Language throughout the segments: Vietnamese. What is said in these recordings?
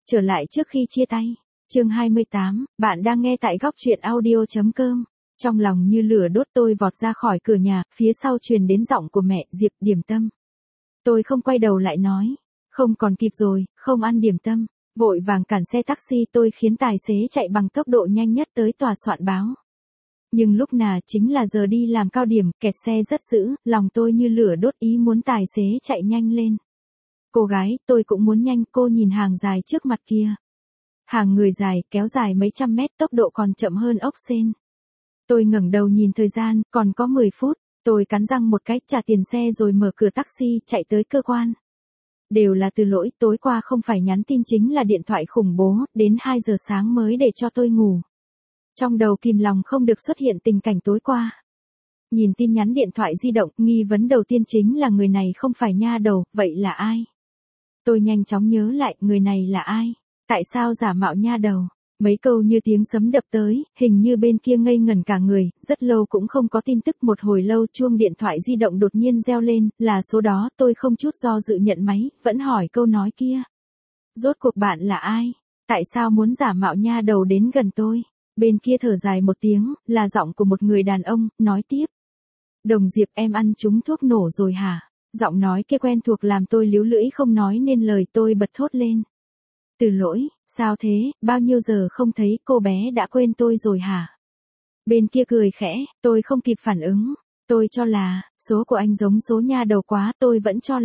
Trở lại trước khi chia tay. Chương 28, bạn đang nghe tại góc truyện audio.com. Trong lòng như lửa đốt tôi vọt ra khỏi cửa nhà, phía sau truyền đến giọng của mẹ, Diệp, điểm tâm. Tôi không quay đầu lại nói. Không còn kịp rồi, không ăn điểm tâm. Vội vàng cản xe taxi tôi khiến tài xế chạy bằng tốc độ nhanh nhất tới tòa soạn báo. Nhưng lúc nào chính là giờ đi làm cao điểm, kẹt xe rất dữ, lòng tôi như lửa đốt ý muốn tài xế chạy nhanh lên. Cô gái, tôi cũng muốn nhanh, cô nhìn hàng dài trước mặt kia. Hàng người dài, kéo dài mấy trăm mét, tốc độ còn chậm hơn ốc sên. Tôi ngẩng đầu nhìn thời gian, còn có 10 phút, tôi cắn răng một cái, trả tiền xe rồi mở cửa taxi, chạy tới cơ quan. Đều là từ lỗi, tối qua không phải nhắn tin chính là điện thoại khủng bố, đến 2 giờ sáng mới để cho tôi ngủ. Trong đầu kìm lòng không được xuất hiện tình cảnh tối qua. Nhìn tin nhắn điện thoại di động, nghi vấn đầu tiên chính là người này không phải nha đầu, vậy là ai? Tôi nhanh chóng nhớ lại, người này là ai? Tại sao giả mạo nha đầu? Mấy câu như tiếng sấm đập tới, hình như bên kia ngây ngẩn cả người, rất lâu cũng không có tin tức. Một hồi lâu chuông điện thoại di động đột nhiên reo lên, là số đó, tôi không chút do dự nhận máy, vẫn hỏi câu nói kia. Rốt cuộc bạn là ai? Tại sao muốn giả mạo nha đầu đến gần tôi? Bên kia thở dài một tiếng, là giọng của một người đàn ông, nói tiếp. Đồng Diệp, em ăn trúng thuốc nổ rồi hả? Giọng nói kia quen thuộc làm tôi líu lưỡi không nói nên lời, tôi bật thốt lên. Từ lỗi, sao thế, bao nhiêu giờ không thấy, cô bé đã quên tôi rồi hả? Bên kia cười khẽ, tôi không kịp phản ứng. Tôi cho là, số của anh giống số nha đầu quá, tôi vẫn cho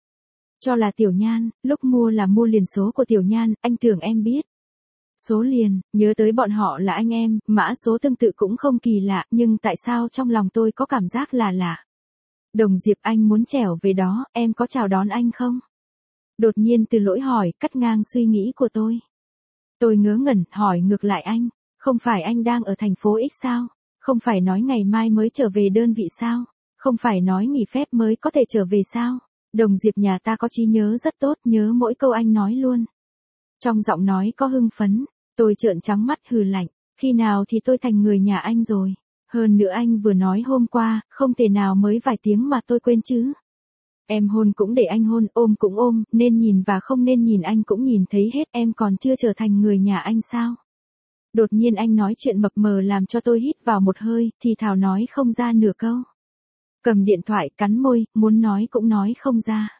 là Tiểu Nhan, lúc mua là mua liền số của Tiểu Nhan, anh tưởng em biết. Số liền, nhớ tới bọn họ là anh em, mã số tương tự cũng không kỳ lạ, nhưng tại sao trong lòng tôi có cảm giác là lạ? Đồng Diệp, anh muốn trèo về đó, em có chào đón anh không? Đột nhiên Từ lỗi hỏi, cắt ngang suy nghĩ của tôi. Tôi ngớ ngẩn, hỏi ngược lại anh, không phải anh đang ở thành phố X sao? Không phải nói ngày mai mới trở về đơn vị sao? Không phải nói nghỉ phép mới có thể trở về sao? Đồng Diệp, nhà ta có trí nhớ rất tốt, nhớ mỗi câu anh nói luôn. Trong giọng nói có hưng phấn, tôi trợn trắng mắt hừ lạnh, khi nào thì tôi thành người nhà anh rồi? Hơn nữa anh vừa nói hôm qua, không thể nào mới vài tiếng mà tôi quên chứ. Em hôn cũng để anh hôn, ôm cũng ôm, nên nhìn và không nên nhìn anh cũng nhìn thấy hết, em còn chưa trở thành người nhà anh sao? Đột nhiên anh nói chuyện mập mờ làm cho tôi hít vào một hơi, thì thào nói không ra nửa câu. Cầm điện thoại cắn môi, muốn nói cũng nói không ra.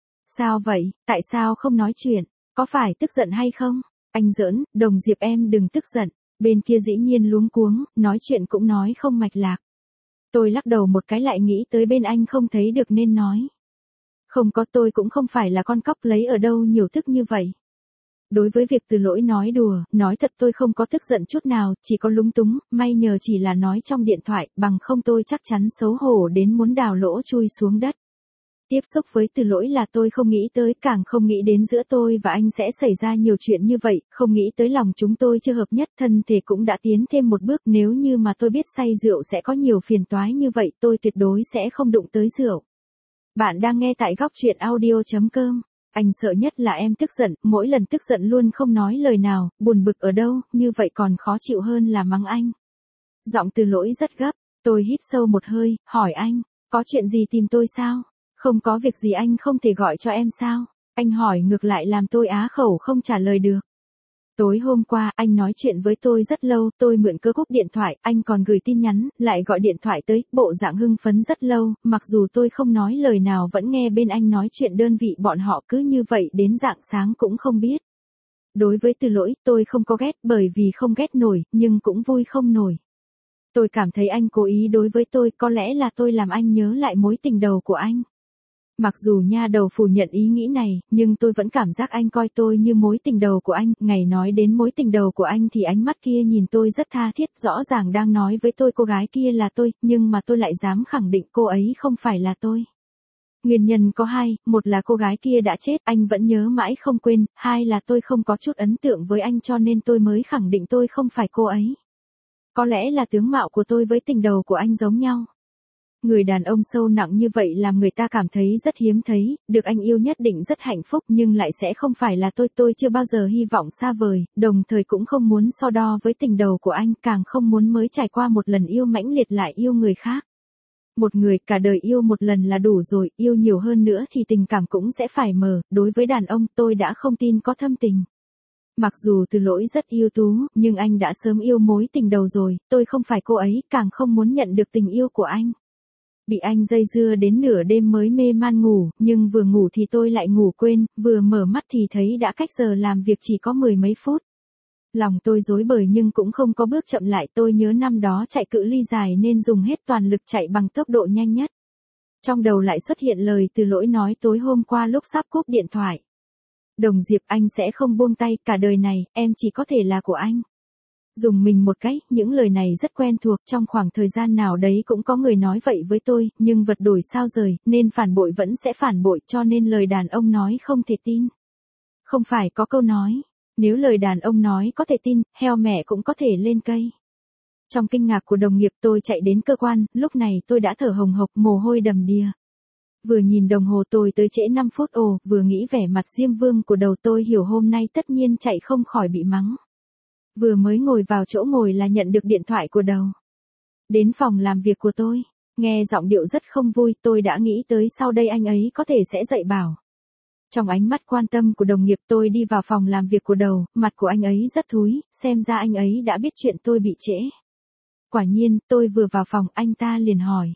Sao vậy, tại sao không nói chuyện, có phải tức giận hay không? Anh giỡn, Đồng Diệp em đừng tức giận, bên kia dĩ nhiên luống cuống, nói chuyện cũng nói không mạch lạc. Tôi lắc đầu một cái lại nghĩ tới bên anh không thấy được nên nói. Không có, tôi cũng không phải là con cóc lấy ở đâu nhiều thức như vậy. Đối với việc Từ lỗi nói đùa, nói thật tôi không có tức giận chút nào, chỉ có lúng túng, may nhờ chỉ là nói trong điện thoại, bằng không tôi chắc chắn xấu hổ đến muốn đào lỗ chui xuống đất. Tiếp xúc với Từ lỗi là tôi không nghĩ tới, càng không nghĩ đến giữa tôi và anh sẽ xảy ra nhiều chuyện như vậy, không nghĩ tới lòng chúng tôi chưa hợp nhất, thân thể cũng đã tiến thêm một bước, nếu như mà tôi biết say rượu sẽ có nhiều phiền toái như vậy, tôi tuyệt đối sẽ không đụng tới rượu. Bạn đang nghe tại góc truyện audio.com. Anh sợ nhất là em tức giận, mỗi lần tức giận luôn không nói lời nào, buồn bực ở đâu, như vậy còn khó chịu hơn là mắng anh. Giọng Từ lỗi rất gấp, tôi hít sâu một hơi, hỏi anh, có chuyện gì tìm tôi sao? Không có việc gì, anh không thể gọi cho em sao? Anh hỏi ngược lại làm tôi á khẩu không trả lời được. Tối hôm qua, anh nói chuyện với tôi rất lâu, tôi mượn cơ cúp điện thoại, anh còn gửi tin nhắn, lại gọi điện thoại tới, bộ dạng hưng phấn rất lâu, mặc dù tôi không nói lời nào vẫn nghe bên anh nói chuyện đơn vị bọn họ cứ như vậy đến rạng sáng cũng không biết. Đối với Từ lỗi, tôi không có ghét bởi vì không ghét nổi, nhưng cũng vui không nổi. Tôi cảm thấy anh cố ý đối với tôi, có lẽ là tôi làm anh nhớ lại mối tình đầu của anh. Mặc dù nha đầu phủ nhận ý nghĩ này, nhưng tôi vẫn cảm giác anh coi tôi như mối tình đầu của anh. Ngày nói đến mối tình đầu của anh thì ánh mắt kia nhìn tôi rất tha thiết, rõ ràng đang nói với tôi cô gái kia là tôi, nhưng mà tôi lại dám khẳng định cô ấy không phải là tôi. Nguyên nhân có hai, một là cô gái kia đã chết, anh vẫn nhớ mãi không quên, hai là tôi không có chút ấn tượng với anh cho nên tôi mới khẳng định tôi không phải cô ấy. Có lẽ là tướng mạo của tôi với tình đầu của anh giống nhau. Người đàn ông sâu nặng như vậy làm người ta cảm thấy rất hiếm thấy, được anh yêu nhất định rất hạnh phúc nhưng lại sẽ không phải là tôi chưa bao giờ hy vọng xa vời, đồng thời cũng không muốn so đo với tình đầu của anh, càng không muốn mới trải qua một lần yêu mãnh liệt lại yêu người khác. Một người cả đời yêu một lần là đủ rồi, yêu nhiều hơn nữa thì tình cảm cũng sẽ phải mờ, đối với đàn ông tôi đã không tin có thâm tình. Mặc dù Từ Lỗi rất ưu tú, nhưng anh đã sớm yêu mối tình đầu rồi, tôi không phải cô ấy, càng không muốn nhận được tình yêu của anh. Bị anh dây dưa đến nửa đêm mới mê man ngủ, nhưng vừa ngủ thì tôi lại ngủ quên, vừa mở mắt thì thấy đã cách giờ làm việc chỉ có 10 mấy phút. Lòng tôi rối bời nhưng cũng không có bước chậm lại, tôi nhớ năm đó chạy cự ly dài nên dùng hết toàn lực chạy bằng tốc độ nhanh nhất. Trong đầu lại xuất hiện lời Từ Lỗi nói tối hôm qua lúc sắp cúp điện thoại. Đồng Diệp, anh sẽ không buông tay, cả đời này, em chỉ có thể là của anh. Dùng mình một cái, những lời này rất quen thuộc, trong khoảng thời gian nào đấy cũng có người nói vậy với tôi, nhưng vật đổi sao rời, nên phản bội vẫn sẽ phản bội, cho nên lời đàn ông nói không thể tin. Không phải có câu nói, nếu lời đàn ông nói có thể tin, heo mẹ cũng có thể lên cây. Trong kinh ngạc của đồng nghiệp tôi chạy đến cơ quan, lúc này tôi đã thở hồng hộc, mồ hôi đầm đìa. Vừa nhìn đồng hồ tôi tới trễ 5 phút, vừa nghĩ vẻ mặt Diêm Vương của đầu tôi hiểu hôm nay tất nhiên chạy không khỏi bị mắng. Vừa mới ngồi vào chỗ ngồi là nhận được điện thoại của đầu. Đến phòng làm việc của tôi, nghe giọng điệu rất không vui, tôi đã nghĩ tới sau đây anh ấy có thể sẽ dạy bảo. Trong ánh mắt quan tâm của đồng nghiệp tôi đi vào phòng làm việc của đầu, mặt của anh ấy rất thúi, xem ra anh ấy đã biết chuyện tôi bị trễ. Quả nhiên, tôi vừa vào phòng anh ta liền hỏi.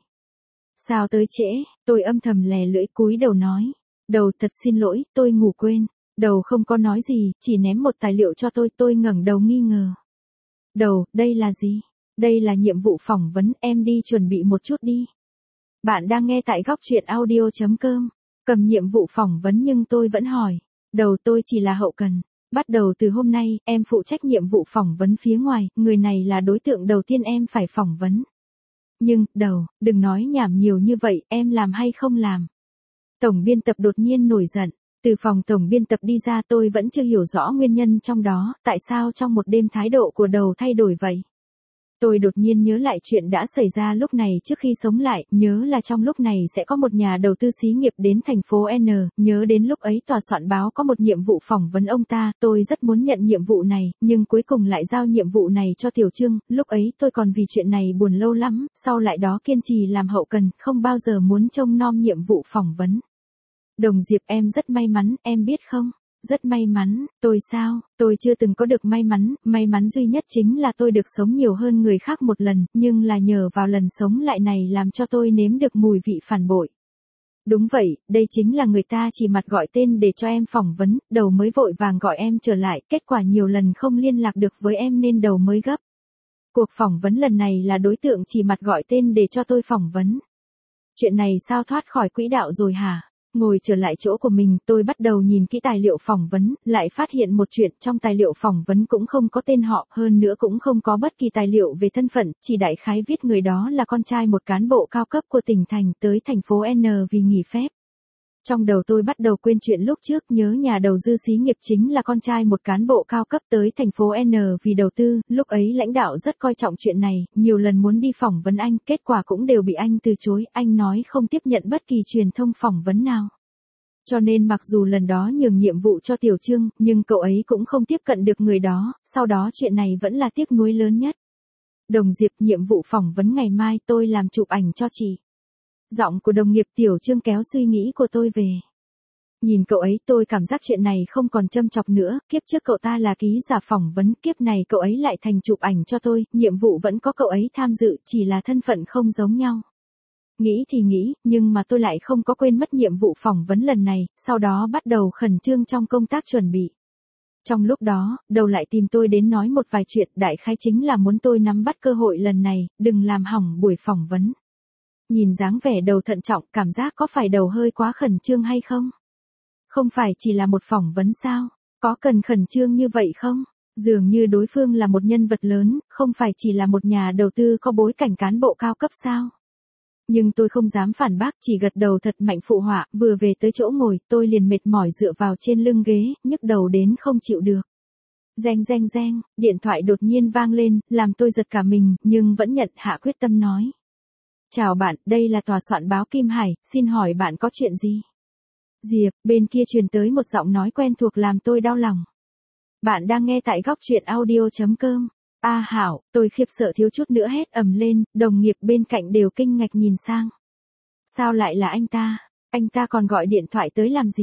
Sao tới trễ? Tôi âm thầm lè lưỡi cúi đầu nói. Đầu, thật xin lỗi, tôi ngủ quên. Đầu không có nói gì, chỉ ném một tài liệu cho tôi ngẩng đầu nghi ngờ. Đầu, đây là gì? Đây là nhiệm vụ phỏng vấn, em đi chuẩn bị một chút đi. Bạn đang nghe tại góc truyện audio.com. Cầm nhiệm vụ phỏng vấn nhưng tôi vẫn hỏi. Đầu, tôi chỉ là hậu cần. Bắt đầu từ hôm nay, em phụ trách nhiệm vụ phỏng vấn phía ngoài, người này là đối tượng đầu tiên em phải phỏng vấn. Nhưng, đầu, đừng nói nhảm nhiều như vậy, em làm hay không làm? Tổng biên tập đột nhiên nổi giận. Từ phòng tổng biên tập đi ra tôi vẫn chưa hiểu rõ nguyên nhân trong đó, tại sao trong một đêm thái độ của đầu thay đổi vậy? Tôi đột nhiên nhớ lại chuyện đã xảy ra lúc này trước khi sống lại, nhớ là trong lúc này sẽ có một nhà đầu tư xí nghiệp đến thành phố N, nhớ đến lúc ấy tòa soạn báo có một nhiệm vụ phỏng vấn ông ta, tôi rất muốn nhận nhiệm vụ này, nhưng cuối cùng lại giao nhiệm vụ này cho Tiểu Trương, lúc ấy tôi còn vì chuyện này buồn lâu lắm, sau lại đó kiên trì làm hậu cần, không bao giờ muốn trông nom nhiệm vụ phỏng vấn. Đồng Diệp, em rất may mắn, em biết không? Rất may mắn, tôi sao? Tôi chưa từng có được may mắn duy nhất chính là tôi được sống nhiều hơn người khác một lần, nhưng là nhờ vào lần sống lại này làm cho tôi nếm được mùi vị phản bội. Đúng vậy, đây chính là người ta chỉ mặt gọi tên để cho em phỏng vấn, đầu mới vội vàng gọi em trở lại, kết quả nhiều lần không liên lạc được với em nên đầu mới gấp. Cuộc phỏng vấn lần này là đối tượng chỉ mặt gọi tên để cho tôi phỏng vấn. Chuyện này sao thoát khỏi quỹ đạo rồi hả? Ngồi trở lại chỗ của mình, tôi bắt đầu nhìn kỹ tài liệu phỏng vấn, lại phát hiện một chuyện, trong tài liệu phỏng vấn cũng không có tên họ, hơn nữa cũng không có bất kỳ tài liệu về thân phận, chỉ đại khái viết người đó là con trai một cán bộ cao cấp của tỉnh thành tới thành phố N vì nghỉ phép. Trong đầu tôi bắt đầu quên chuyện lúc trước, nhớ nhà đầu tư xí nghiệp chính là con trai một cán bộ cao cấp tới thành phố N vì đầu tư, lúc ấy lãnh đạo rất coi trọng chuyện này, nhiều lần muốn đi phỏng vấn anh, kết quả cũng đều bị anh từ chối, anh nói không tiếp nhận bất kỳ truyền thông phỏng vấn nào. Cho nên mặc dù lần đó nhường nhiệm vụ cho Tiểu Trương, nhưng cậu ấy cũng không tiếp cận được người đó, sau đó chuyện này vẫn là tiếc nuối lớn nhất. Đồng Diệp, nhiệm vụ phỏng vấn ngày mai tôi làm chụp ảnh cho chị. Giọng của đồng nghiệp Tiểu Trương kéo suy nghĩ của tôi về. Nhìn cậu ấy tôi cảm giác chuyện này không còn châm chọc nữa, kiếp trước cậu ta là ký giả phỏng vấn, kiếp này cậu ấy lại thành chụp ảnh cho tôi, nhiệm vụ vẫn có cậu ấy tham dự, chỉ là thân phận không giống nhau. Nghĩ thì nghĩ, nhưng mà tôi lại không có quên mất nhiệm vụ phỏng vấn lần này, sau đó bắt đầu khẩn trương trong công tác chuẩn bị. Trong lúc đó, đầu lại tìm tôi đến nói một vài chuyện, đại khái chính là muốn tôi nắm bắt cơ hội lần này, đừng làm hỏng buổi phỏng vấn. Nhìn dáng vẻ đầu thận trọng, cảm giác có phải đầu hơi quá khẩn trương hay không? Không phải chỉ là một phỏng vấn sao? Có cần khẩn trương như vậy không? Dường như đối phương là một nhân vật lớn, không phải chỉ là một nhà đầu tư có bối cảnh cán bộ cao cấp sao? Nhưng tôi không dám phản bác, chỉ gật đầu thật mạnh phụ họa, vừa về tới chỗ ngồi, tôi liền mệt mỏi dựa vào trên lưng ghế, nhức đầu đến không chịu được. Reng reng reng, điện thoại đột nhiên vang lên, làm tôi giật cả mình, nhưng vẫn nhận, hạ quyết tâm nói. Chào bạn, đây là tòa soạn báo Kim Hải, xin hỏi bạn có chuyện gì? Diệp, bên kia truyền tới một giọng nói quen thuộc làm tôi đau lòng. Bạn đang nghe tại góc truyện audio.com. Hảo, tôi khiếp sợ thiếu chút nữa hét ầm lên, đồng nghiệp bên cạnh đều kinh ngạc nhìn sang. Sao lại là anh ta? Anh ta còn gọi điện thoại tới làm gì?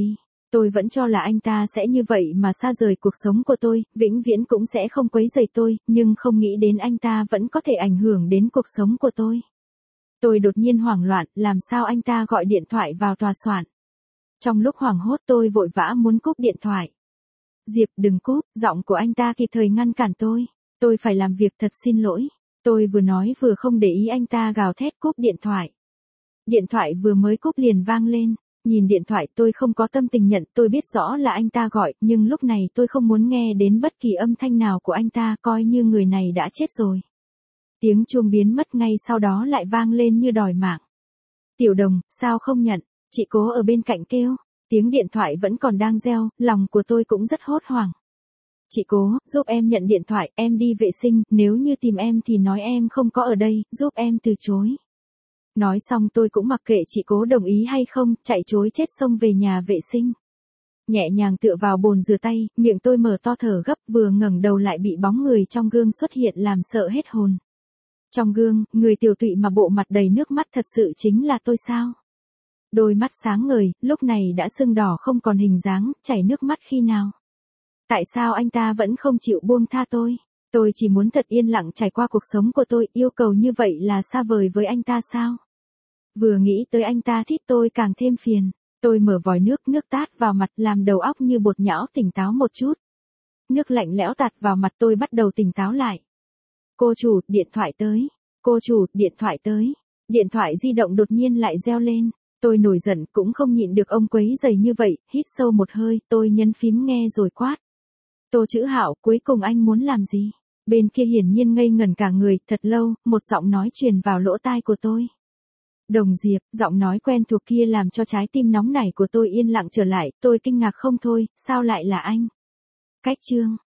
Tôi vẫn cho là anh ta sẽ như vậy mà xa rời cuộc sống của tôi, vĩnh viễn cũng sẽ không quấy rầy tôi, nhưng không nghĩ đến anh ta vẫn có thể ảnh hưởng đến cuộc sống của tôi. Tôi đột nhiên hoảng loạn, làm sao anh ta gọi điện thoại vào tòa soạn. Trong lúc hoảng hốt tôi vội vã muốn cúp điện thoại. Diệp đừng cúp, giọng của anh ta kịp thời ngăn cản tôi. Tôi phải làm việc, thật xin lỗi. Tôi vừa nói vừa không để ý anh ta gào thét cúp điện thoại. Điện thoại vừa mới cúp liền vang lên. Nhìn điện thoại tôi không có tâm tình nhận, tôi biết rõ là anh ta gọi, nhưng lúc này tôi không muốn nghe đến bất kỳ âm thanh nào của anh ta, coi như người này đã chết rồi. Tiếng chuông biến mất ngay sau đó lại vang lên như đòi mạng. Tiểu Đồng, sao không nhận? Chị Cố ở bên cạnh kêu. Tiếng điện thoại vẫn còn đang reo, lòng của tôi cũng rất hốt hoảng. Chị Cố, giúp em nhận điện thoại, em đi vệ sinh, nếu như tìm em thì nói em không có ở đây, giúp em từ chối. Nói xong tôi cũng mặc kệ chị Cố đồng ý hay không, chạy chối chết xông về nhà vệ sinh. Nhẹ nhàng tựa vào bồn rửa tay, miệng tôi mở to thở gấp, vừa ngẩng đầu lại bị bóng người trong gương xuất hiện làm sợ hết hồn. Trong gương, người tiều tụy mà bộ mặt đầy nước mắt thật sự chính là tôi sao? Đôi mắt sáng ngời, lúc này đã sưng đỏ không còn hình dáng, chảy nước mắt khi nào? Tại sao anh ta vẫn không chịu buông tha tôi? Tôi chỉ muốn thật yên lặng trải qua cuộc sống của tôi, yêu cầu như vậy là xa vời với anh ta sao? Vừa nghĩ tới anh ta thích tôi càng thêm phiền. Tôi mở vòi nước tát vào mặt làm đầu óc như bột nhão tỉnh táo một chút. Nước lạnh lẽo tạt vào mặt tôi bắt đầu tỉnh táo lại. Cô chủ, điện thoại tới. Cô chủ, điện thoại tới. Điện thoại di động đột nhiên lại reo lên. Tôi nổi giận cũng không nhịn được ông quấy rầy như vậy, hít sâu một hơi, tôi nhấn phím nghe rồi quát. Tô Chữ Hạo, cuối cùng anh muốn làm gì? Bên kia hiển nhiên ngây ngẩn cả người, thật lâu, một giọng nói truyền vào lỗ tai của tôi. Đồng Diệp, giọng nói quen thuộc kia làm cho trái tim nóng nảy của tôi yên lặng trở lại, tôi kinh ngạc không thôi, sao lại là anh? Cách chương